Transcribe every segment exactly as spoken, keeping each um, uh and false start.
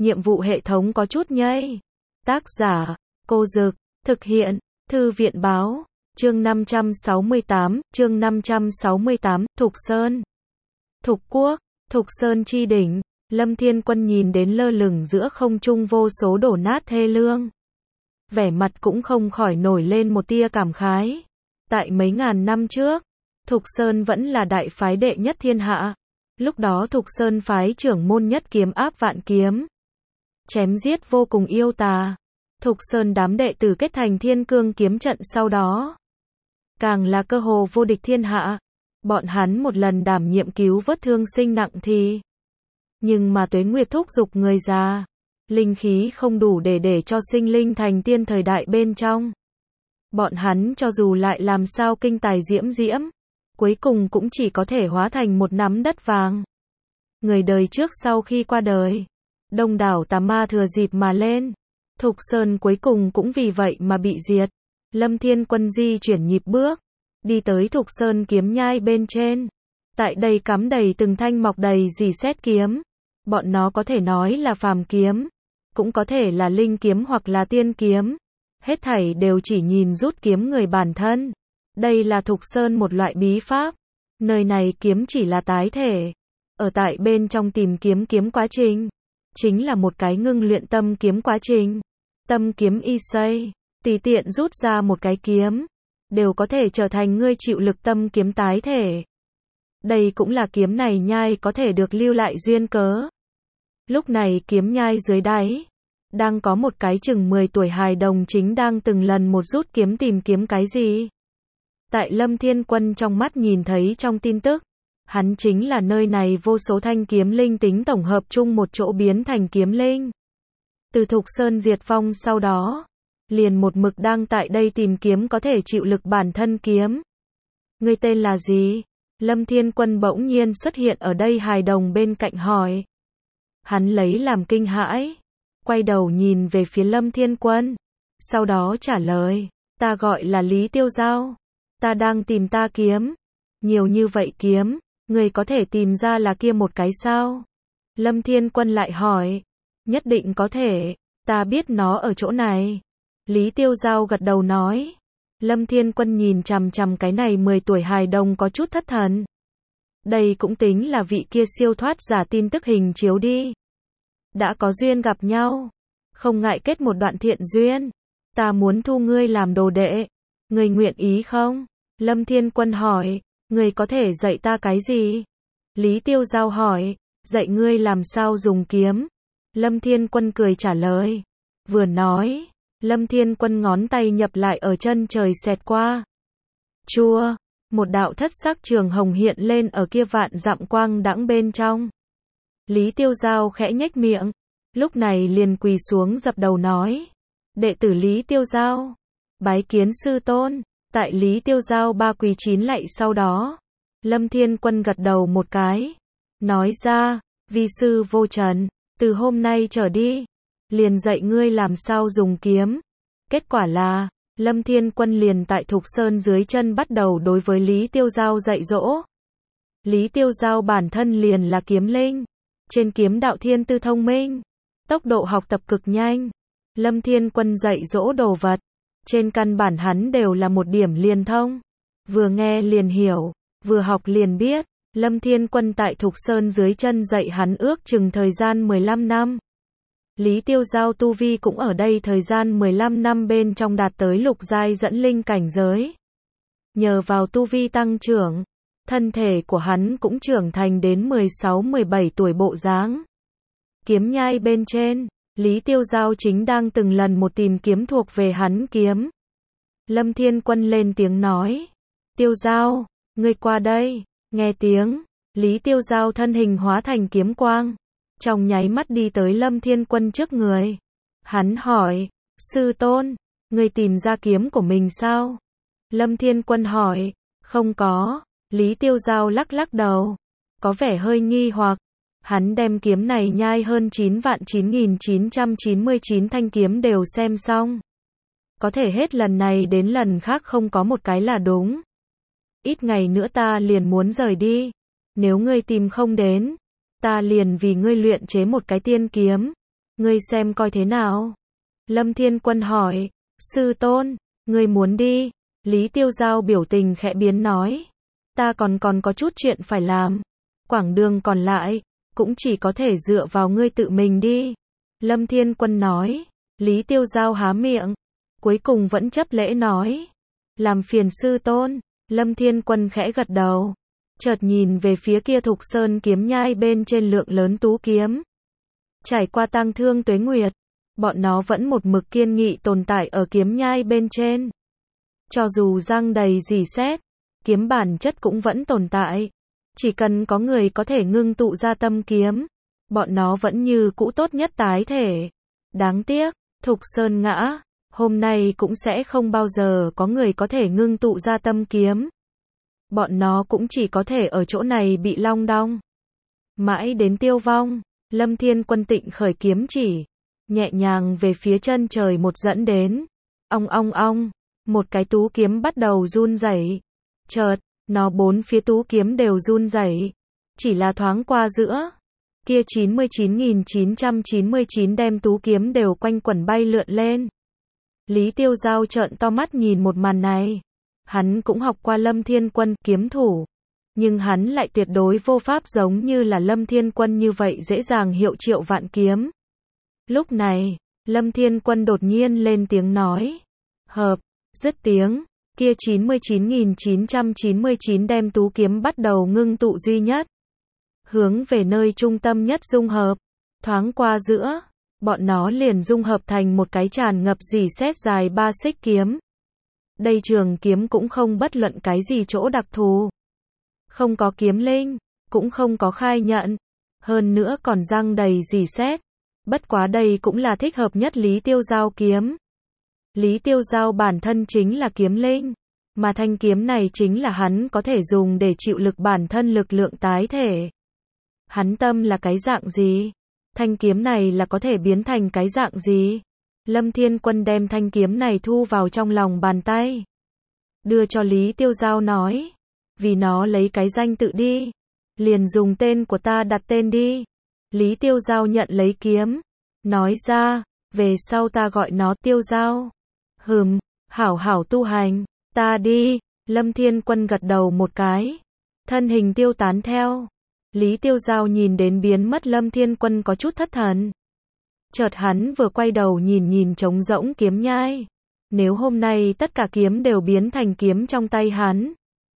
nhiệm vụ hệ thống có chút nhây. Tác giả, Cô Dực, thực hiện, Thư viện báo, chương năm trăm sáu mươi tám, chương năm trăm sáu mươi tám, Thục Sơn. Thục Quốc, Thục Sơn chi đỉnh, Lâm Thiên Quân nhìn đến lơ lửng giữa không trung vô số đổ nát thê lương. Vẻ mặt cũng không khỏi nổi lên một tia cảm khái. Tại mấy ngàn năm trước, Thục Sơn vẫn là đại phái đệ nhất thiên hạ. Lúc đó Thục Sơn phái trưởng môn nhất kiếm áp vạn kiếm. Chém giết vô cùng yêu tà. Thục Sơn đám đệ tử kết thành thiên cương kiếm trận sau đó. Càng là cơ hồ vô địch thiên hạ. Bọn hắn một lần đảm nhiệm cứu vớt thương sinh nặng thì. Nhưng mà tuế nguyệt thúc giục người già. Linh khí không đủ để để cho sinh linh thành tiên thời đại bên trong. Bọn hắn cho dù lại làm sao kinh tài diễm diễm. Cuối cùng cũng chỉ có thể hóa thành một nắm đất vàng. Người đời trước sau khi qua đời. Đông đảo tà ma thừa dịp mà lên. Thục Sơn cuối cùng cũng vì vậy mà bị diệt. Lâm Thiên Quân di chuyển nhịp bước. Đi tới Thục Sơn kiếm nhai bên trên. Tại đây cắm đầy từng thanh mọc đầy rỉ sét kiếm. Bọn nó có thể nói là phàm kiếm. Cũng có thể là linh kiếm hoặc là tiên kiếm. Hết thảy đều chỉ nhìn rút kiếm người bản thân. Đây là Thục Sơn một loại bí pháp. Nơi này kiếm chỉ là tái thể. Ở tại bên trong tìm kiếm kiếm quá trình. Chính là một cái ngưng luyện tâm kiếm quá trình. Tâm kiếm y xây. Tùy tiện rút ra một cái kiếm. Đều có thể trở thành ngươi chịu lực tâm kiếm tái thể. Đây cũng là kiếm này nhai có thể được lưu lại duyên cớ. Lúc này kiếm nhai dưới đáy. Đang có một cái chừng mười tuổi hài đồng chính đang từng lần một rút kiếm tìm kiếm cái gì. Tại Lâm Thiên Quân trong mắt nhìn thấy trong tin tức. Hắn chính là nơi này vô số thanh kiếm linh tính tổng hợp chung một chỗ biến thành kiếm linh. Từ Thục Sơn diệt vong sau đó. Liền một mực đang tại đây tìm kiếm có thể chịu lực bản thân kiếm. Ngươi tên là gì? Lâm Thiên Quân bỗng nhiên xuất hiện ở đây hài đồng bên cạnh hỏi. Hắn lấy làm kinh hãi. Quay đầu nhìn về phía Lâm Thiên Quân. Sau đó trả lời. Ta gọi là Lý Tiêu Giao. Ta đang tìm ta kiếm. Nhiều như vậy kiếm. Người có thể tìm ra là kia một cái sao? Lâm Thiên Quân lại hỏi. Nhất định có thể. Ta biết nó ở chỗ này. Lý Tiêu Giao gật đầu nói. Lâm Thiên Quân nhìn chằm chằm cái này mười tuổi hài đồng có chút thất thần. Đây cũng tính là vị kia siêu thoát giả tin tức hình chiếu đi. Đã có duyên gặp nhau. Không ngại kết một đoạn thiện duyên. Ta muốn thu ngươi làm đồ đệ. Ngươi nguyện ý không? Lâm Thiên Quân hỏi. Ngươi có thể dạy ta cái gì? Lý Tiêu Giao hỏi. Dạy ngươi làm sao dùng kiếm. Lâm Thiên Quân cười trả lời. Vừa nói. Lâm Thiên Quân ngón tay nhập lại ở chân trời xẹt qua. Chua. Một đạo thất sắc trường hồng hiện lên ở kia vạn dặm quang đãng bên trong. Lý Tiêu Giao khẽ nhếch miệng. Lúc này liền quỳ xuống dập đầu nói. Đệ tử Lý Tiêu Giao. Bái kiến sư tôn. Tại Lý Tiêu Giao ba quỳ chín lạy sau đó. Lâm Thiên Quân gật đầu một cái. Nói ra. Vi sư vô trần. Từ hôm nay trở đi. Liền dạy ngươi làm sao dùng kiếm. Kết quả là. Lâm Thiên Quân liền tại Thục Sơn dưới chân bắt đầu đối với Lý Tiêu Giao dạy dỗ. Lý Tiêu Giao bản thân liền là kiếm linh. Trên kiếm đạo thiên tư thông minh. Tốc độ học tập cực nhanh. Lâm Thiên Quân dạy dỗ đồ vật. Trên căn bản hắn đều là một điểm liền thông. Vừa nghe liền hiểu. Vừa học liền biết. Lâm Thiên Quân tại Thục Sơn dưới chân dạy hắn ước chừng thời gian mười lăm năm. Lý Tiêu Giao tu vi cũng ở đây thời gian mười lăm năm bên trong đạt tới lục giai dẫn linh cảnh giới. Nhờ vào tu vi tăng trưởng. Thân thể của hắn cũng trưởng thành đến mười sáu mười bảy tuổi bộ dáng. Kiếm nhai bên trên. Lý Tiêu Giao chính đang từng lần một tìm kiếm thuộc về hắn kiếm. Lâm Thiên Quân lên tiếng nói. Tiêu Giao, ngươi qua đây. Nghe tiếng. Lý Tiêu Giao thân hình hóa thành kiếm quang. Trong nháy mắt đi tới Lâm Thiên Quân trước người. Hắn hỏi. Sư tôn, ngươi tìm ra kiếm của mình sao? Lâm Thiên Quân hỏi. Không có. Lý Tiêu Giao lắc lắc đầu. Có vẻ hơi nghi hoặc. Hắn đem kiếm này nhai hơn chín vạn chín nghìn chín trăm chín mươi chín thanh kiếm đều xem xong. Có thể hết lần này đến lần khác không có một cái là đúng. Ít ngày nữa ta liền muốn rời đi. Nếu ngươi tìm không đến, ta liền vì ngươi luyện chế một cái tiên kiếm. Ngươi xem coi thế nào? Lâm Thiên Quân hỏi. Sư tôn, ngươi muốn đi? Lý Tiêu Giao biểu tình khẽ biến nói. Ta còn còn có chút chuyện phải làm. Quãng đường còn lại, cũng chỉ có thể dựa vào ngươi tự mình đi. Lâm Thiên Quân nói. Lý Tiêu Giao há miệng, cuối cùng vẫn chấp lễ nói. Làm phiền sư tôn. Lâm Thiên Quân khẽ gật đầu. Chợt nhìn về phía kia Thục Sơn kiếm nhai bên trên lượng lớn tú kiếm. Trải qua tang thương tuế nguyệt, bọn nó vẫn một mực kiên nghị tồn tại ở kiếm nhai bên trên. Cho dù răng đầy rỉ sét, kiếm bản chất cũng vẫn tồn tại. Chỉ cần có người có thể ngưng tụ ra tâm kiếm, bọn nó vẫn như cũ tốt nhất tái thể. Đáng tiếc, Thục Sơn ngã, hôm nay cũng sẽ không bao giờ có người có thể ngưng tụ ra tâm kiếm. Bọn nó cũng chỉ có thể ở chỗ này bị long đong. Mãi đến tiêu vong, Lâm Thiên Quân tịnh khởi kiếm chỉ, nhẹ nhàng về phía chân trời một dẫn đến. Ong ong ong, một cái tú kiếm bắt đầu run rẩy. Chợt, nó bốn phía tú kiếm đều run rẩy. Chỉ là thoáng qua giữa, kia chín mươi chín nghìn chín trăm chín mươi chín đem tú kiếm đều quanh quẩn bay lượn lên. Lý Tiêu Giao trợn to mắt nhìn một màn này. Hắn cũng học qua Lâm Thiên Quân kiếm thủ, nhưng hắn lại tuyệt đối vô pháp giống như là Lâm Thiên Quân như vậy dễ dàng hiệu triệu vạn kiếm. Lúc này, Lâm Thiên Quân đột nhiên lên tiếng nói. Hợp, dứt tiếng, kia chín mươi chín nghìn chín trăm chín mươi chín đem tú kiếm bắt đầu ngưng tụ duy nhất. Hướng về nơi trung tâm nhất dung hợp, thoáng qua giữa, bọn nó liền dung hợp thành một cái tràn ngập rỉ sét dài ba xích kiếm. Đây trường kiếm cũng không bất luận cái gì chỗ đặc thù. Không có kiếm linh, cũng không có khai nhận. Hơn nữa còn răng đầy rỉ sét. Bất quá đây cũng là thích hợp nhất Lý Tiêu Giao kiếm. Lý Tiêu Giao bản thân chính là kiếm linh. Mà thanh kiếm này chính là hắn có thể dùng để chịu lực bản thân lực lượng tái thể. Hắn tâm là cái dạng gì? Thanh kiếm này là có thể biến thành cái dạng gì? Lâm Thiên Quân đem thanh kiếm này thu vào trong lòng bàn tay. Đưa cho Lý Tiêu Giao nói. Vì nó lấy cái danh tự đi. Liền dùng tên của ta đặt tên đi. Lý Tiêu Giao nhận lấy kiếm. Nói ra, về sau ta gọi nó Tiêu Giao. Hừm, hảo hảo tu hành. Ta đi. Lâm Thiên Quân gật đầu một cái. Thân hình tiêu tán theo. Lý Tiêu Giao nhìn đến biến mất Lâm Thiên Quân có chút thất thần. Chợt hắn vừa quay đầu nhìn nhìn trống rỗng kiếm nhai. Nếu hôm nay tất cả kiếm đều biến thành kiếm trong tay hắn,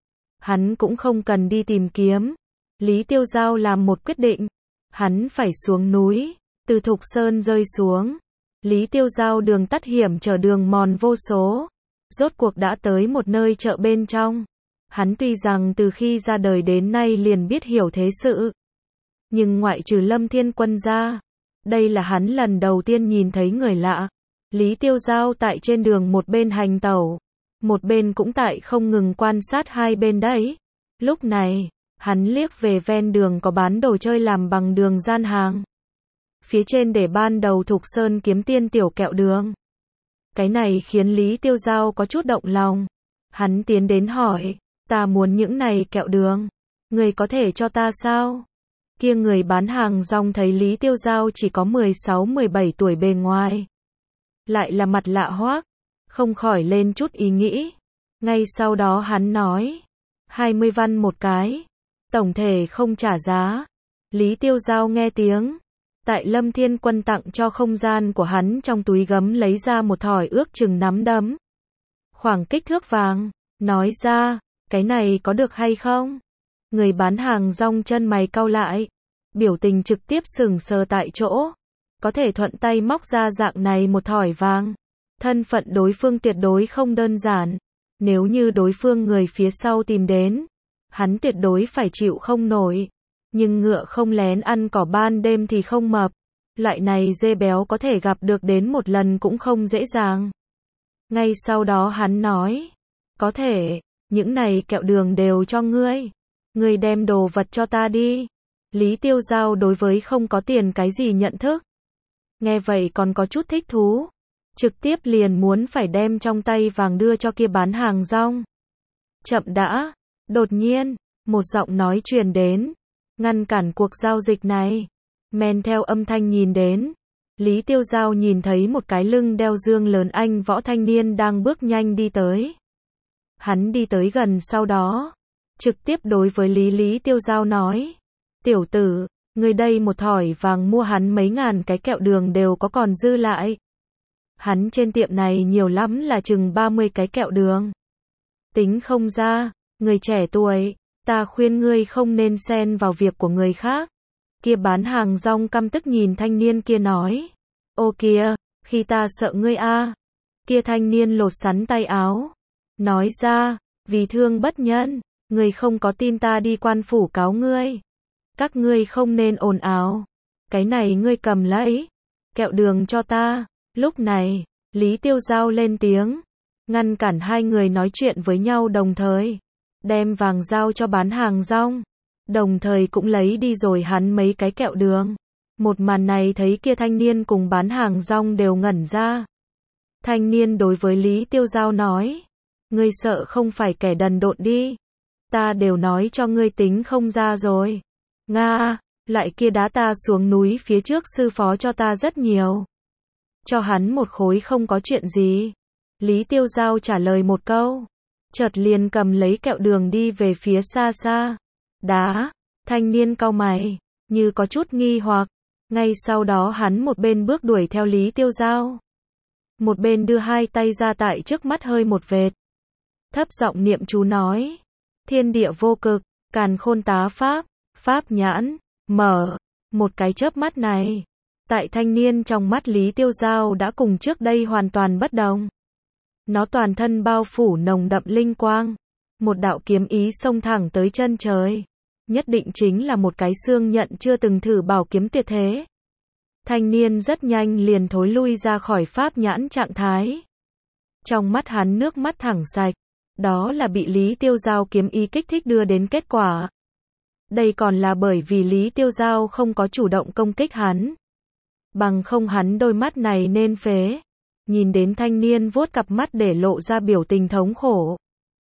hắn cũng không cần đi tìm kiếm. Lý Tiêu Giao làm một quyết định. Hắn phải xuống núi, từ Thục Sơn rơi xuống. Lý Tiêu Giao đường tắt hiểm trở đường mòn vô số. Rốt cuộc đã tới một nơi chợ bên trong. Hắn tuy rằng từ khi ra đời đến nay liền biết hiểu thế sự, nhưng ngoại trừ Lâm Thiên Quân ra, đây là hắn lần đầu tiên nhìn thấy người lạ. Lý Tiêu Giao tại trên đường một bên hành tẩu, một bên cũng tại không ngừng quan sát hai bên đấy. Lúc này, hắn liếc về ven đường có bán đồ chơi làm bằng đường gian hàng. Phía trên để ban đầu Thục Sơn kiếm tiên tiểu kẹo đường. Cái này khiến Lý Tiêu Giao có chút động lòng. Hắn tiến đến hỏi, ta muốn những này kẹo đường, người có thể cho ta sao? Kia người bán hàng rong thấy Lý Tiêu Giao chỉ có mười sáu mười bảy tuổi bề ngoài, lại là mặt lạ hoắc, không khỏi lên chút ý nghĩ. Ngay sau đó hắn nói, hai mươi văn một cái, tổng thể không trả giá. Lý Tiêu Giao nghe tiếng, tại Lâm Thiên Quân tặng cho không gian của hắn trong túi gấm lấy ra một thỏi ước chừng nắm đấm, khoảng kích thước vàng, nói ra, cái này có được hay không? Người bán hàng rong chân mày cau lại, biểu tình trực tiếp sững sờ tại chỗ. Có thể thuận tay móc ra dạng này một thỏi vàng, thân phận đối phương tuyệt đối không đơn giản. Nếu như đối phương người phía sau tìm đến, hắn tuyệt đối phải chịu không nổi. Nhưng ngựa không lén ăn cỏ ban đêm thì không mập. Loại này dê béo có thể gặp được đến một lần cũng không dễ dàng. Ngay sau đó hắn nói, có thể, những này kẹo đường đều cho ngươi. Ngươi đem đồ vật cho ta đi. Lý Tiêu Giao đối với không có tiền cái gì nhận thức. Nghe vậy còn có chút thích thú. Trực tiếp liền muốn phải đem trong tay vàng đưa cho kia bán hàng rong. Chậm đã. Đột nhiên, một giọng nói truyền đến. Ngăn cản cuộc giao dịch này. Men theo âm thanh nhìn đến. Lý Tiêu Giao nhìn thấy một cái lưng đeo dương lớn anh võ thanh niên đang bước nhanh đi tới. Hắn đi tới gần sau đó, trực tiếp đối với Lý Lý Tiêu Giao nói. Tiểu tử, người đây một thỏi vàng mua hắn mấy ngàn cái kẹo đường đều có còn dư lại. Hắn trên tiệm này nhiều lắm là chừng ba mươi cái kẹo đường. Tính không ra, người trẻ tuổi, ta khuyên ngươi không nên xen vào việc của người khác. Kia bán hàng rong căm tức nhìn thanh niên kia nói. Ô kìa, khi ta sợ ngươi a. Kia thanh niên lột sắn tay áo. Nói ra, vì thương bất nhân, ngươi không có tin ta đi quan phủ cáo ngươi. Các ngươi không nên ồn ào. Cái này ngươi cầm lấy. Kẹo đường cho ta. Lúc này, Lý Tiêu Giao lên tiếng. Ngăn cản hai người nói chuyện với nhau đồng thời. Đem vàng giao cho bán hàng rong. Đồng thời cũng lấy đi rồi hắn mấy cái kẹo đường. Một màn này thấy kia thanh niên cùng bán hàng rong đều ngẩn ra. Thanh niên đối với Lý Tiêu Giao nói. Ngươi sợ không phải kẻ đần độn đi. Ta đều nói cho ngươi tính không ra rồi. Nga, loại kia đá ta xuống núi phía trước sư phó cho ta rất nhiều. Cho hắn một khối không có chuyện gì. Lý Tiêu Giao trả lời một câu. Chợt liền cầm lấy kẹo đường đi về phía xa xa. Đá, thanh niên cau mày, như có chút nghi hoặc. Ngay sau đó hắn một bên bước đuổi theo Lý Tiêu Giao. Một bên đưa hai tay ra tại trước mắt hơi một vệt. Thấp giọng niệm chú nói. Thiên địa vô cực, càn khôn tá pháp, pháp nhãn, mở. Một cái chớp mắt này. Tại thanh niên trong mắt Lý Tiêu Giao đã cùng trước đây hoàn toàn bất đồng. Nó toàn thân bao phủ nồng đậm linh quang. Một đạo kiếm ý xông thẳng tới chân trời. Nhất định chính là một cái xương nhận chưa từng thử bảo kiếm tuyệt thế. Thanh niên rất nhanh liền thối lui ra khỏi pháp nhãn trạng thái. Trong mắt hắn nước mắt thẳng sạch. Đó là bị Lý Tiêu Giao kiếm ý kích thích đưa đến kết quả. Đây còn là bởi vì Lý Tiêu Giao không có chủ động công kích hắn. Bằng không hắn đôi mắt này nên phế. Nhìn đến thanh niên vuốt cặp mắt để lộ ra biểu tình thống khổ.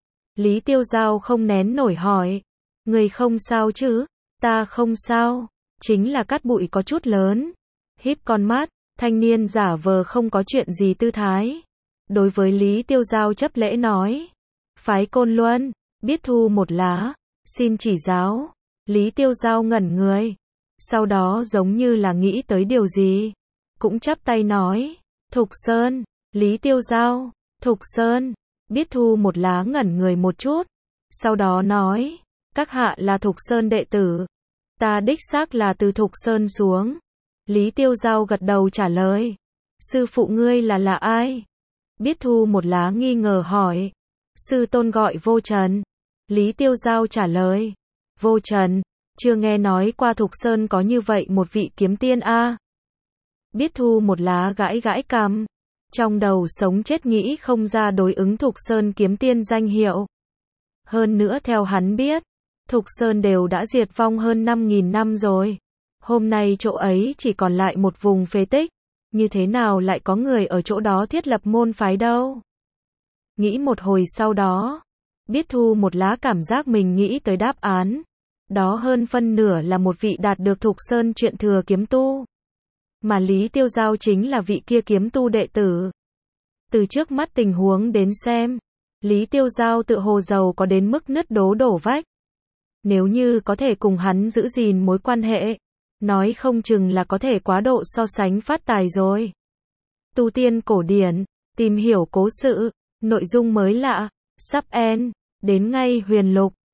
Lý Tiêu Giao không nén nổi hỏi. Người không sao chứ? Ta không sao. Chính là cát bụi có chút lớn. Híp con mắt, thanh niên giả vờ không có chuyện gì tư thái. Đối với Lý Tiêu Giao chấp lễ nói. Phái Côn Luân, biết thu một lá. Xin chỉ giáo. Lý Tiêu Giao ngẩn người. Sau đó giống như là nghĩ tới điều gì. Cũng chắp tay nói. Thục Sơn, Lý Tiêu Giao, Thục Sơn, biết thu một lá ngẩn người một chút. Sau đó nói, các hạ là Thục Sơn đệ tử. Ta đích xác là từ Thục Sơn xuống. Lý Tiêu Giao gật đầu trả lời. Sư phụ ngươi là là ai? Biết thu một lá nghi ngờ hỏi. Sư tôn gọi Vô Trần. Lý Tiêu Giao trả lời. Vô Trần, chưa nghe nói qua Thục Sơn có như vậy một vị kiếm tiên a. Biết thu một lá gãi gãi cằm. Trong đầu sống chết nghĩ không ra đối ứng Thục Sơn kiếm tiên danh hiệu. Hơn nữa theo hắn biết, Thục Sơn đều đã diệt vong hơn năm nghìn năm rồi. Hôm nay chỗ ấy chỉ còn lại một vùng phế tích. Như thế nào lại có người ở chỗ đó thiết lập môn phái đâu? Nghĩ một hồi sau đó, biết thu một lá cảm giác mình nghĩ tới đáp án. Đó hơn phân nửa là một vị đạt được Thục Sơn truyện thừa kiếm tu. Mà Lý Tiêu Giao chính là vị kia kiếm tu đệ tử. Từ trước mắt tình huống đến xem, Lý Tiêu Giao tự hồ giàu có đến mức nứt đố đổ vách. Nếu như có thể cùng hắn giữ gìn mối quan hệ, nói không chừng là có thể quá độ so sánh phát tài rồi. Tu tiên cổ điển, tìm hiểu cố sự, nội dung mới lạ, sắp end, đến ngay huyền lục.